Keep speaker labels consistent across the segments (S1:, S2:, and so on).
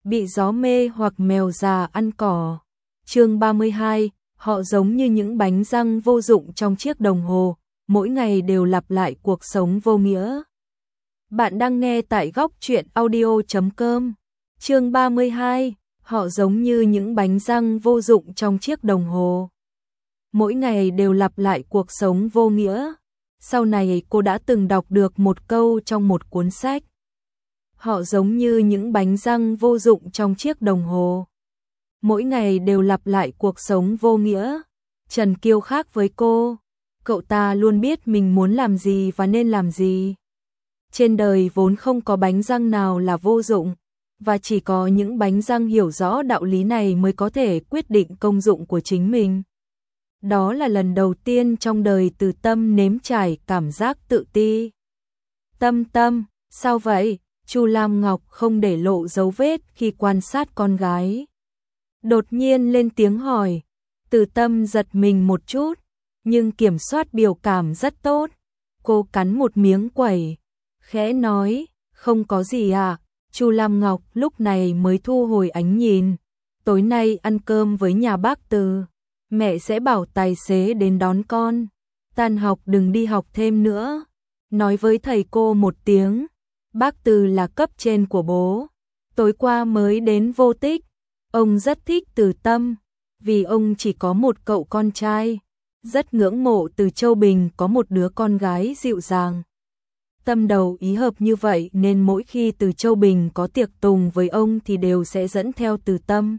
S1: bị gió mê hoặc mèo già ăn cỏ. Chương 32, họ giống như những bánh răng vô dụng trong chiếc đồng hồ, mỗi ngày đều lặp lại cuộc sống vô nghĩa. Bạn đang nghe tại góc truyện audio.com. Chương 32, họ giống như những bánh răng vô dụng trong chiếc đồng hồ. Mỗi ngày đều lặp lại cuộc sống vô nghĩa. Sau này cô đã từng đọc được một câu trong một cuốn sách. Họ giống như những bánh răng vô dụng trong chiếc đồng hồ. Mỗi ngày đều lặp lại cuộc sống vô nghĩa. Trần Kiêu khác với cô. Cậu ta luôn biết mình muốn làm gì và nên làm gì. Trên đời vốn không có bánh răng nào là vô dụng, và chỉ có những bánh răng hiểu rõ đạo lý này mới có thể quyết định công dụng của chính mình. Đó là lần đầu tiên trong đời Từ Tâm nếm trải cảm giác tự ti. Tâm, sao vậy? Chu Lam Ngọc không để lộ dấu vết khi quan sát con gái. Đột nhiên lên tiếng hỏi. Từ Tâm giật mình một chút, nhưng kiểm soát biểu cảm rất tốt. Cô cắn một miếng quẩy, khẽ nói, không có gì à. Chu Lam Ngọc lúc này mới thu hồi ánh nhìn. Tối nay ăn cơm với nhà bác Từ. Mẹ sẽ bảo tài xế đến đón con. Tan học đừng đi học thêm nữa. Nói với thầy cô một tiếng. Bác Từ là cấp trên của bố. Tối qua mới đến Vô Tích. Ông rất thích Từ Tâm, vì ông chỉ có một cậu con trai. Rất ngưỡng mộ Từ Châu Bình có một đứa con gái dịu dàng. Tâm đầu ý hợp như vậy nên mỗi khi Từ Châu Bình có tiệc tùng với ông thì đều sẽ dẫn theo Từ Tâm.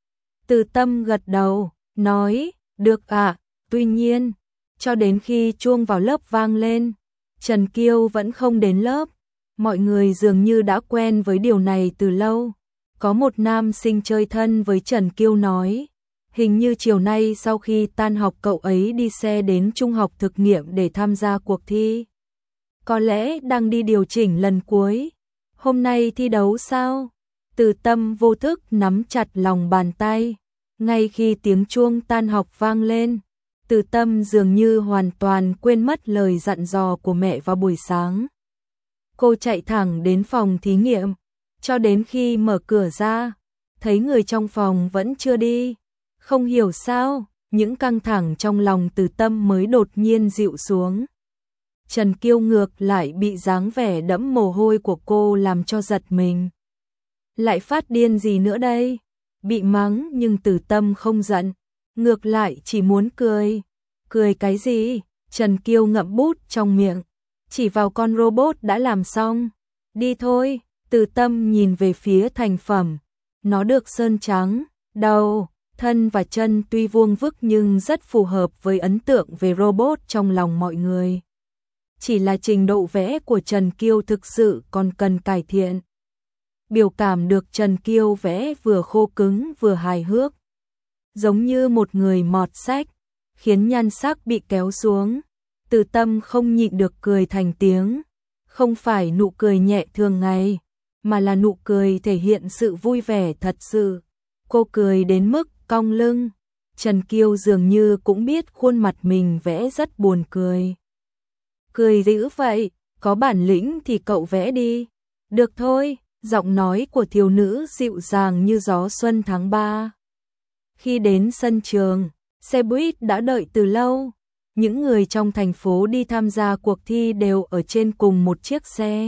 S1: Từ Tâm gật đầu, nói, được ạ. Tuy nhiên, cho đến khi chuông vào lớp vang lên, Trần Kiêu vẫn không đến lớp. Mọi người dường như đã quen với điều này từ lâu. Có một nam sinh chơi thân với Trần Kiêu nói, hình như chiều nay sau khi tan học cậu ấy đi xe đến trung học thực nghiệm để tham gia cuộc thi. Có lẽ đang đi điều chỉnh lần cuối. Hôm nay thi đấu sao? Từ Tâm vô thức nắm chặt lòng bàn tay. Ngay khi tiếng chuông tan học vang lên, Từ Tâm dường như hoàn toàn quên mất lời dặn dò của mẹ vào buổi sáng. Cô chạy thẳng đến phòng thí nghiệm, cho đến khi mở cửa ra, thấy người trong phòng vẫn chưa đi. Không hiểu sao, những căng thẳng trong lòng Từ Tâm mới đột nhiên dịu xuống. Trần Kiêu ngược lại bị dáng vẻ đẫm mồ hôi của cô làm cho giật mình. Lại phát điên gì nữa đây? Bị mắng nhưng Từ Tâm không giận, ngược lại chỉ muốn cười. Cười cái gì? Trần Kiêu ngậm bút trong miệng, chỉ vào con robot đã làm xong. Đi thôi. Từ Tâm nhìn về phía thành phẩm. Nó được sơn trắng, đầu, thân và chân tuy vuông vức nhưng rất phù hợp với ấn tượng về robot trong lòng mọi người. Chỉ là trình độ vẽ của Trần Kiêu thực sự còn cần cải thiện. Biểu cảm được Trần Kiêu vẽ vừa khô cứng vừa hài hước, giống như một người mọt sách, khiến nhan sắc bị kéo xuống. Từ Tâm không nhịn được cười thành tiếng. Không phải nụ cười nhẹ thường ngày, mà là nụ cười thể hiện sự vui vẻ thật sự. Cô cười đến mức cong lưng. Trần Kiêu dường như cũng biết khuôn mặt mình vẽ rất buồn cười. Cười dữ vậy, có bản lĩnh thì cậu vẽ đi. Được thôi, giọng nói của thiếu nữ dịu dàng như gió xuân tháng 3. Khi đến sân trường, xe buýt đã đợi từ lâu. Những người trong thành phố đi tham gia cuộc thi đều ở trên cùng một chiếc xe.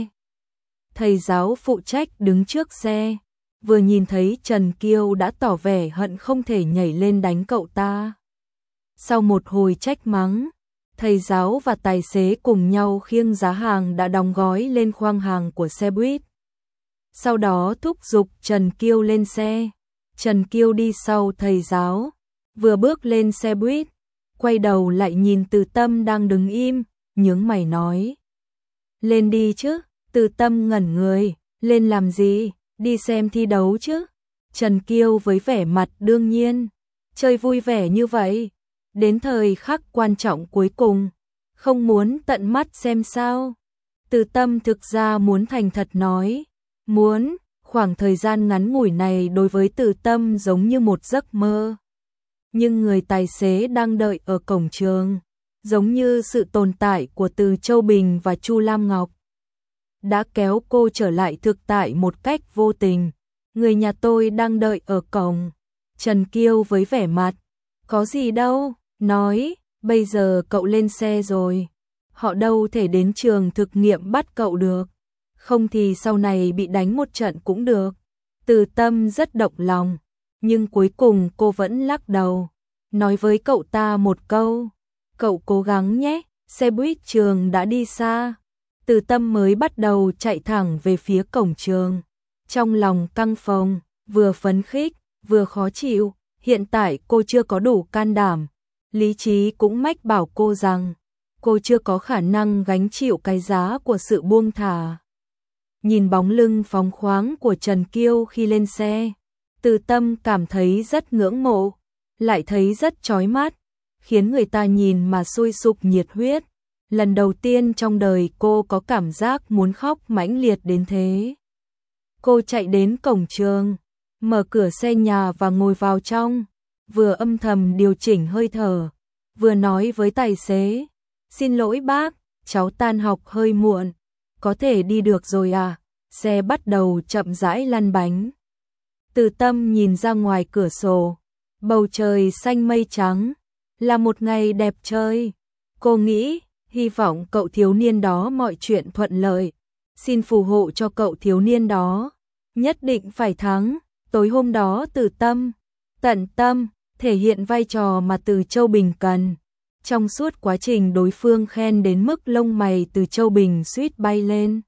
S1: Thầy giáo phụ trách đứng trước xe, vừa nhìn thấy Trần Kiêu đã tỏ vẻ hận không thể nhảy lên đánh cậu ta. Sau một hồi trách mắng, thầy giáo và tài xế cùng nhau khiêng giá hàng đã đóng gói lên khoang hàng của xe buýt. Sau đó thúc giục Trần Kiêu lên xe. Trần Kiêu đi sau thầy giáo, vừa bước lên xe buýt, quay đầu lại nhìn Từ Tâm đang đứng im, nhướng mày nói. Lên đi chứ. Từ Tâm ngẩn người, lên làm gì? Đi xem thi đấu chứ. Trần Kiêu với vẻ mặt đương nhiên, chơi vui vẻ như vậy. Đến thời khắc quan trọng cuối cùng, không muốn tận mắt xem sao? Từ Tâm thực ra muốn thành thật nói. Muốn, khoảng thời gian ngắn ngủi này đối với Từ Tâm giống như một giấc mơ. Nhưng người tài xế đang đợi ở cổng trường, giống như sự tồn tại của Từ Châu Bình và Chu Lam Ngọc, đã kéo cô trở lại thực tại một cách vô tình. người nhà tôi đang đợi ở cổng. Trần Kiêu với vẻ mặt, có gì đâu, nói, bây giờ cậu lên xe rồi. Họ đâu thể đến trường thực nghiệm bắt cậu được. Không thì sau này bị đánh một trận cũng được. Từ Tâm rất động lòng, nhưng cuối cùng cô vẫn lắc đầu. Nói với cậu ta một câu, cậu cố gắng nhé, xe buýt trường đã đi xa. Từ Tâm mới bắt đầu chạy thẳng về phía cổng trường. Trong lòng căng phồng, vừa phấn khích, vừa khó chịu. Hiện tại cô chưa có đủ can đảm. Lý trí cũng mách bảo cô rằng cô chưa có khả năng gánh chịu cái giá của sự buông thả. Nhìn bóng lưng phóng khoáng của Trần Kiêu khi lên xe, Từ Tâm cảm thấy rất ngưỡng mộ, lại thấy rất chói mắt, khiến người ta nhìn mà sôi sục nhiệt huyết. Lần đầu tiên trong đời cô có cảm giác muốn khóc mãnh liệt đến thế. Cô chạy đến cổng trường, mở cửa xe nhà và ngồi vào trong, vừa âm thầm điều chỉnh hơi thở, vừa nói với tài xế, xin lỗi bác, cháu tan học hơi muộn, có thể đi được rồi à? Xe bắt đầu chậm rãi lăn bánh. Từ Tâm nhìn ra ngoài cửa sổ, bầu trời xanh mây trắng, là một ngày đẹp trời. Cô nghĩ, hy vọng cậu thiếu niên đó mọi chuyện thuận lợi, xin phù hộ cho cậu thiếu niên đó, nhất định phải thắng. Tối hôm đó Từ Tâm, tận tâm, thể hiện vai trò mà Từ Châu Bình cần. Trong suốt quá trình đối phương khen đến mức lông mày Từ Châu Bình suýt bay lên.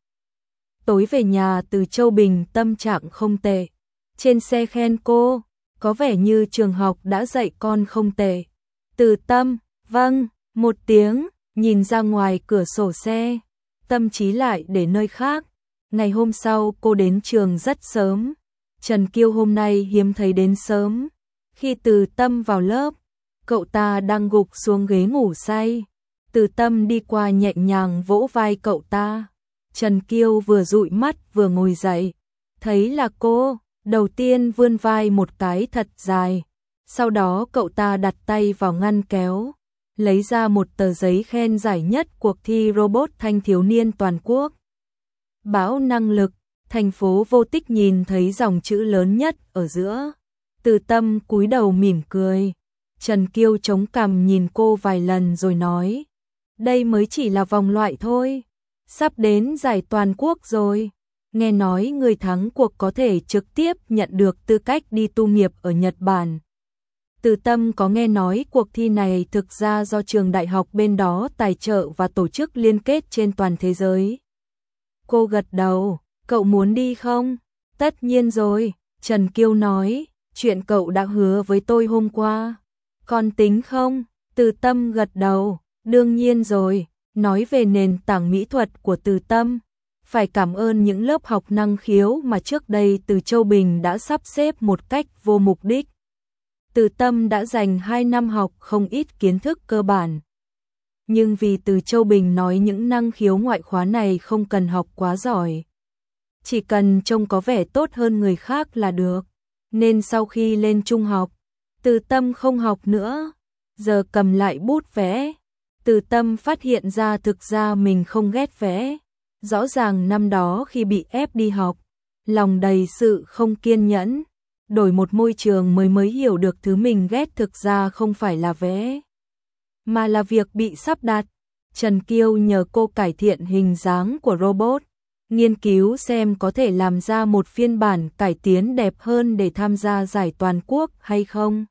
S1: Tối về nhà Từ Châu Bình tâm trạng không tệ. Trên xe khen cô, có vẻ như trường học đã dạy con không tệ. Từ Tâm, vâng, một tiếng, nhìn ra ngoài cửa sổ xe, tâm trí lại để nơi khác. Ngày hôm sau cô đến trường rất sớm. Trần Kiêu hôm nay hiếm thấy đến sớm. Khi Từ Tâm vào lớp, cậu ta đang gục xuống ghế ngủ say. Từ Tâm đi qua nhẹ nhàng vỗ vai cậu ta. Trần Kiêu vừa dụi mắt vừa ngồi dậy, thấy là cô, đầu tiên vươn vai một cái thật dài. Sau đó cậu ta đặt tay vào ngăn kéo, lấy ra một tờ giấy khen giải nhất cuộc thi robot thanh thiếu niên toàn quốc. Bão năng lực, thành phố Vô Tích nhìn thấy dòng chữ lớn nhất ở giữa. Từ Tâm cúi đầu mỉm cười. Trần Kiêu chống cằm nhìn cô vài lần rồi nói, đây mới chỉ là vòng loại thôi, sắp đến giải toàn quốc rồi. Nghe nói người thắng cuộc có thể trực tiếp nhận được tư cách đi tu nghiệp ở Nhật Bản. Từ Tâm có nghe nói cuộc thi này thực ra do trường đại học bên đó tài trợ và tổ chức liên kết trên toàn thế giới. Cô gật đầu, cậu muốn đi không? Tất nhiên rồi, Trần Kiêu nói, chuyện cậu đã hứa với tôi hôm qua. Còn tính không? Từ Tâm gật đầu, đương nhiên rồi. Nói về nền tảng mỹ thuật của Từ Tâm, phải cảm ơn những lớp học năng khiếu mà trước đây Từ Châu Bình đã sắp xếp một cách vô mục đích. Từ Tâm đã dành 2 năm học không ít kiến thức cơ bản. Nhưng vì Từ Châu Bình nói những năng khiếu ngoại khóa này không cần học quá giỏi, chỉ cần trông có vẻ tốt hơn người khác là được. Nên sau khi lên trung học, Từ Tâm không học nữa, giờ cầm lại bút vẽ. Từ Tâm phát hiện ra thực ra mình không ghét vẽ. Rõ ràng năm đó khi bị ép đi học, lòng đầy sự không kiên nhẫn, đổi một môi trường mới hiểu được thứ mình ghét thực ra không phải là vẽ, mà là việc bị sắp đặt. Trần Kiêu nhờ cô cải thiện hình dáng của robot, nghiên cứu xem có thể làm ra một phiên bản cải tiến đẹp hơn để tham gia giải toàn quốc hay không.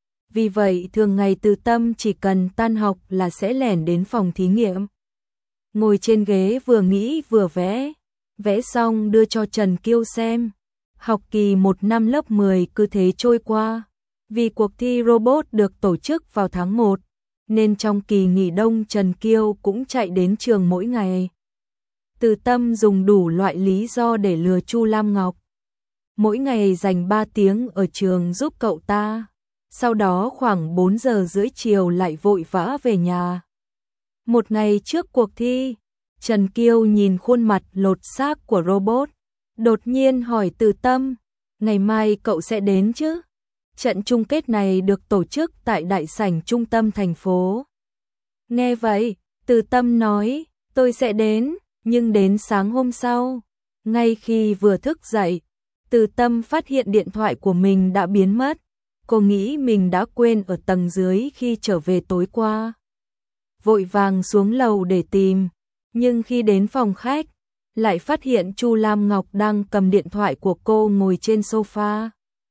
S1: Vì vậy thường ngày Từ Tâm chỉ cần tan học là sẽ lẻn đến phòng thí nghiệm, ngồi trên ghế vừa nghĩ vừa vẽ. Vẽ xong đưa cho Trần Kiêu xem. Học kỳ 1 năm lớp 10 cứ thế trôi qua. Vì cuộc thi robot được tổ chức vào tháng 1, nên trong kỳ nghỉ đông Trần Kiêu cũng chạy đến trường mỗi ngày. Từ Tâm dùng đủ loại lý do để lừa Chu Lam Ngọc. Mỗi ngày dành 3 tiếng ở trường giúp cậu ta. Sau đó khoảng 4 giờ rưỡi chiều lại vội vã về nhà. Một ngày trước cuộc thi, Trần Kiêu nhìn khuôn mặt lột xác của robot, đột nhiên hỏi Từ Tâm, ngày mai cậu sẽ đến chứ? Trận chung kết này được tổ chức tại đại sảnh trung tâm thành phố. Nghe vậy, Từ Tâm nói, tôi sẽ đến, nhưng đến sáng hôm sau. Ngay khi vừa thức dậy, Từ Tâm phát hiện điện thoại của mình đã biến mất. Cô nghĩ mình đã quên ở tầng dưới khi trở về tối qua. Vội vàng xuống lầu để tìm, nhưng khi đến phòng khách, lại phát hiện Chu Lam Ngọc đang cầm điện thoại của cô ngồi trên sofa.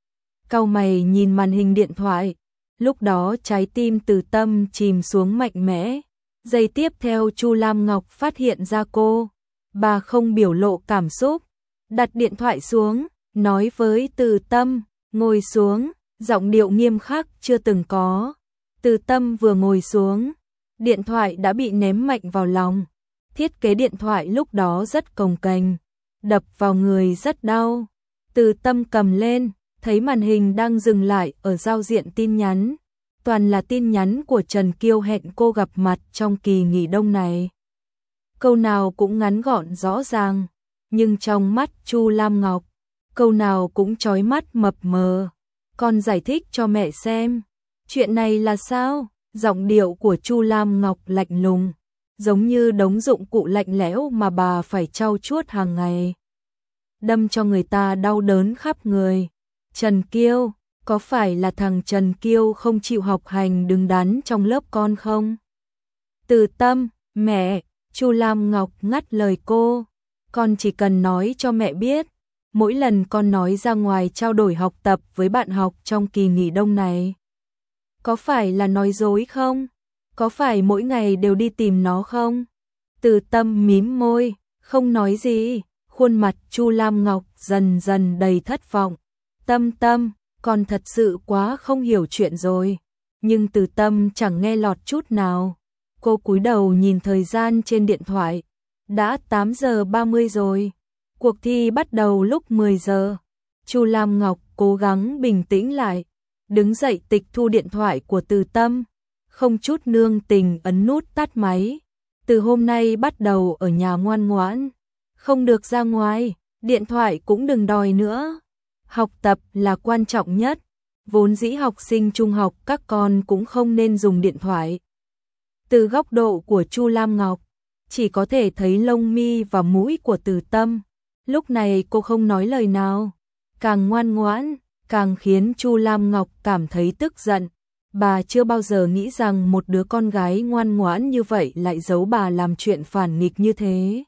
S1: Cau mày nhìn màn hình điện thoại, lúc đó trái tim Từ Tâm chìm xuống mạnh mẽ. Giây tiếp theo Chu Lam Ngọc phát hiện ra cô, bà không biểu lộ cảm xúc, đặt điện thoại xuống, nói với Từ Tâm, ngồi xuống, giọng điệu nghiêm khắc chưa từng có. Từ Tâm vừa ngồi xuống, điện thoại đã bị ném mạnh vào lòng. Thiết kế điện thoại lúc đó rất cồng kềnh, đập vào người rất đau. Từ Tâm cầm lên, thấy màn hình đang dừng lại ở giao diện tin nhắn. Toàn là tin nhắn của Trần Kiêu hẹn cô gặp mặt trong kỳ nghỉ đông này. Câu nào cũng ngắn gọn rõ ràng, nhưng trong mắt Chu Lam Ngọc, câu nào cũng chói mắt mập mờ. Con giải thích cho mẹ xem, chuyện này là sao? Giọng điệu của Chu Lam Ngọc lạnh lùng, giống như đống dụng cụ lạnh lẽo mà bà phải trau chuốt hàng ngày, đâm cho người ta đau đớn khắp người. Trần Kiêu, có phải là thằng Trần Kiêu không chịu học hành đứng đắn trong lớp con không? Từ Tâm, mẹ, Chu Lam Ngọc ngắt lời cô, con chỉ cần nói cho mẹ biết, mỗi lần con nói ra ngoài trao đổi học tập với bạn học trong kỳ nghỉ đông này, có phải là nói dối không? Có phải mỗi ngày đều đi tìm nó không? Từ Tâm mím môi, không nói gì, khuôn mặt Chu Lam Ngọc dần dần đầy thất vọng. Tâm Tâm, con thật sự quá không hiểu chuyện rồi. Nhưng Từ Tâm chẳng nghe lọt chút nào. Cô cúi đầu nhìn thời gian trên điện thoại. Đã 8 giờ 30 rồi. Cuộc thi bắt đầu lúc 10 giờ. Chu Lam Ngọc cố gắng bình tĩnh lại, đứng dậy tịch thu điện thoại của Từ Tâm, không chút nương tình ấn nút tắt máy. Từ hôm nay bắt đầu ở nhà ngoan ngoãn, không được ra ngoài, điện thoại cũng đừng đòi nữa. Học tập là quan trọng nhất, vốn dĩ học sinh trung học các con cũng không nên dùng điện thoại. Từ góc độ của Chu Lam Ngọc, chỉ có thể thấy lông mi và mũi của Từ Tâm. Lúc này cô không nói lời nào, càng ngoan ngoãn, càng khiến Chu Lam Ngọc cảm thấy tức giận. Bà chưa bao giờ nghĩ rằng một đứa con gái ngoan ngoãn như vậy lại giấu bà làm chuyện phản nghịch như thế.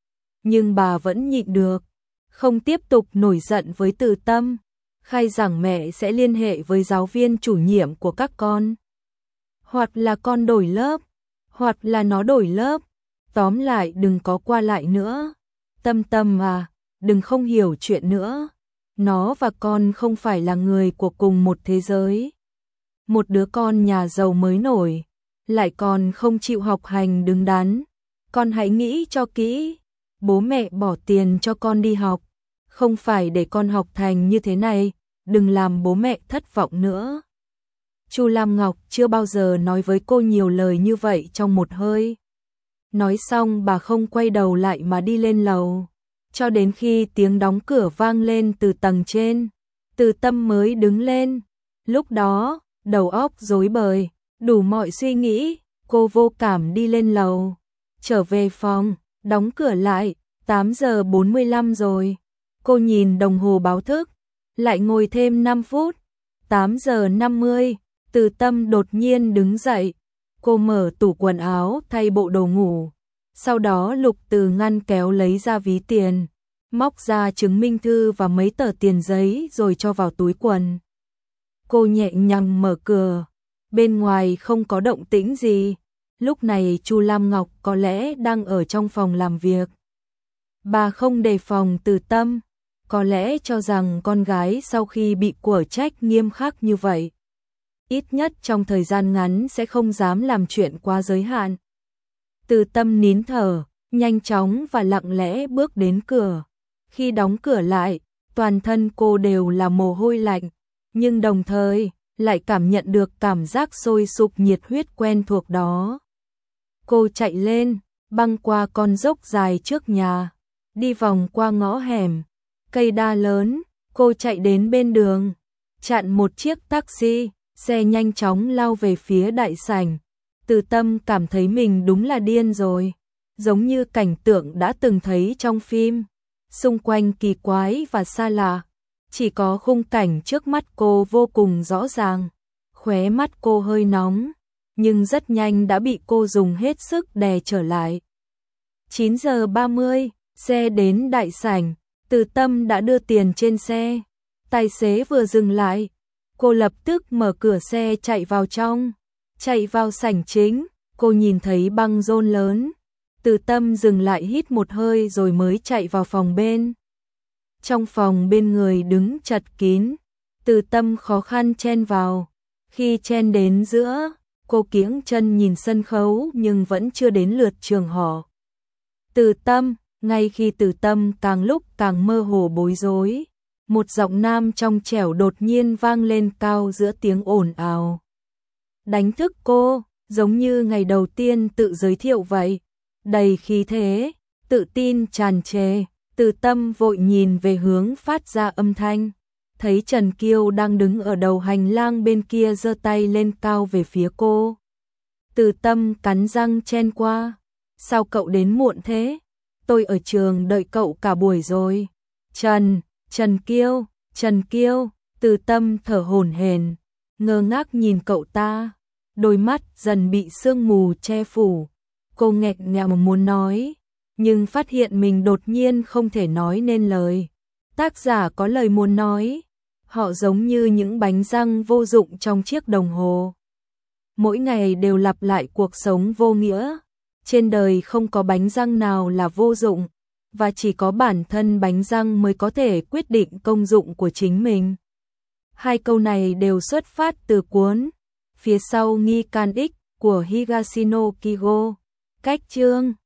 S1: Nhưng bà vẫn nhịn được, không tiếp tục nổi giận với Từ Tâm, khai rằng mẹ sẽ liên hệ với giáo viên chủ nhiệm của các con. Hoặc là con đổi lớp, hoặc là nó đổi lớp, tóm lại đừng có qua lại nữa. Tâm Tâm à, đừng không hiểu chuyện nữa. Nó và con không phải là người của cùng một thế giới. Một đứa con nhà giàu mới nổi, lại còn không chịu học hành đứng đắn. Con hãy nghĩ cho kỹ, bố mẹ bỏ tiền cho con đi học, không phải để con học thành như thế này, đừng làm bố mẹ thất vọng nữa. Chu Lam Ngọc chưa bao giờ nói với cô nhiều lời như vậy trong một hơi. Nói xong bà không quay đầu lại mà đi lên lầu, cho đến khi tiếng đóng cửa vang lên từ tầng trên, Từ Tâm mới đứng lên. Lúc đó, đầu óc rối bời, đủ mọi suy nghĩ, cô vô cảm đi lên lầu, trở về phòng, đóng cửa lại, 8 giờ 45 rồi. Cô nhìn đồng hồ báo thức, lại ngồi thêm 5 phút, 8 giờ 50, Từ Tâm đột nhiên đứng dậy. Cô mở tủ quần áo thay bộ đồ ngủ, sau đó lục từ ngăn kéo lấy ra ví tiền, móc ra chứng minh thư và mấy tờ tiền giấy rồi cho vào túi quần. Cô nhẹ nhàng mở cửa, bên ngoài không có động tĩnh gì. Lúc này Chu Lam Ngọc có lẽ đang ở trong phòng làm việc. Bà không đề phòng Từ Tâm, có lẽ cho rằng con gái sau khi bị quở trách nghiêm khắc như vậy, ít nhất trong thời gian ngắn sẽ không dám làm chuyện quá giới hạn. Từ Tâm nín thở, nhanh chóng và lặng lẽ bước đến cửa. Khi đóng cửa lại, toàn thân cô đều là mồ hôi lạnh, nhưng đồng thời lại cảm nhận được cảm giác sôi sục nhiệt huyết quen thuộc đó. Cô chạy lên, băng qua con dốc dài trước nhà, đi vòng qua ngõ hẻm, cây đa lớn, cô chạy đến bên đường, chặn một chiếc taxi, xe nhanh chóng lao về phía đại sảnh. Từ Tâm cảm thấy mình đúng là điên rồi, giống như cảnh tượng đã từng thấy trong phim, xung quanh kỳ quái và xa lạ, chỉ có khung cảnh trước mắt cô vô cùng rõ ràng. Khóe mắt cô hơi nóng, nhưng rất nhanh đã bị cô dùng hết sức đè trở lại. 9 giờ 30, xe đến đại sảnh, Từ Tâm đã đưa tiền trên xe. Tài xế vừa dừng lại, cô lập tức mở cửa xe chạy vào trong. Chạy vào sảnh chính, cô nhìn thấy băng rôn lớn. Từ Tâm dừng lại hít một hơi rồi mới chạy vào phòng bên. Trong phòng bên người đứng chật kín, Từ Tâm khó khăn chen vào. Khi chen đến giữa, cô kiễng chân nhìn sân khấu nhưng vẫn chưa đến lượt Trường Họ. Từ Tâm, ngay khi Từ Tâm càng lúc càng mơ hồ bối rối, một giọng nam trong trẻo đột nhiên vang lên cao giữa tiếng ồn ào. Đánh thức cô, giống như ngày đầu tiên tự giới thiệu vậy, đầy khí thế, tự tin tràn trề. Từ Tâm vội nhìn về hướng phát ra âm thanh, thấy Trần Kiêu đang đứng ở đầu hành lang bên kia giơ tay lên cao về phía cô. Từ Tâm cắn răng chen qua, sao cậu đến muộn thế? Tôi ở trường đợi cậu cả buổi rồi. Trần Kiêu, Từ Tâm thở hổn hển, ngơ ngác nhìn cậu ta, đôi mắt dần bị sương mù che phủ. Cô nghẹn ngào muốn nói, nhưng phát hiện mình đột nhiên không thể nói nên lời. Tác giả có lời muốn nói, họ giống như những bánh răng vô dụng trong chiếc đồng hồ. Mỗi ngày đều lặp lại cuộc sống vô nghĩa. Trên đời không có bánh răng nào là vô dụng, và chỉ có bản thân bánh răng mới có thể quyết định công dụng của chính mình. Hai câu này đều xuất phát từ cuốn Phía sau nghi can X của Higashino Kigo. Cách chương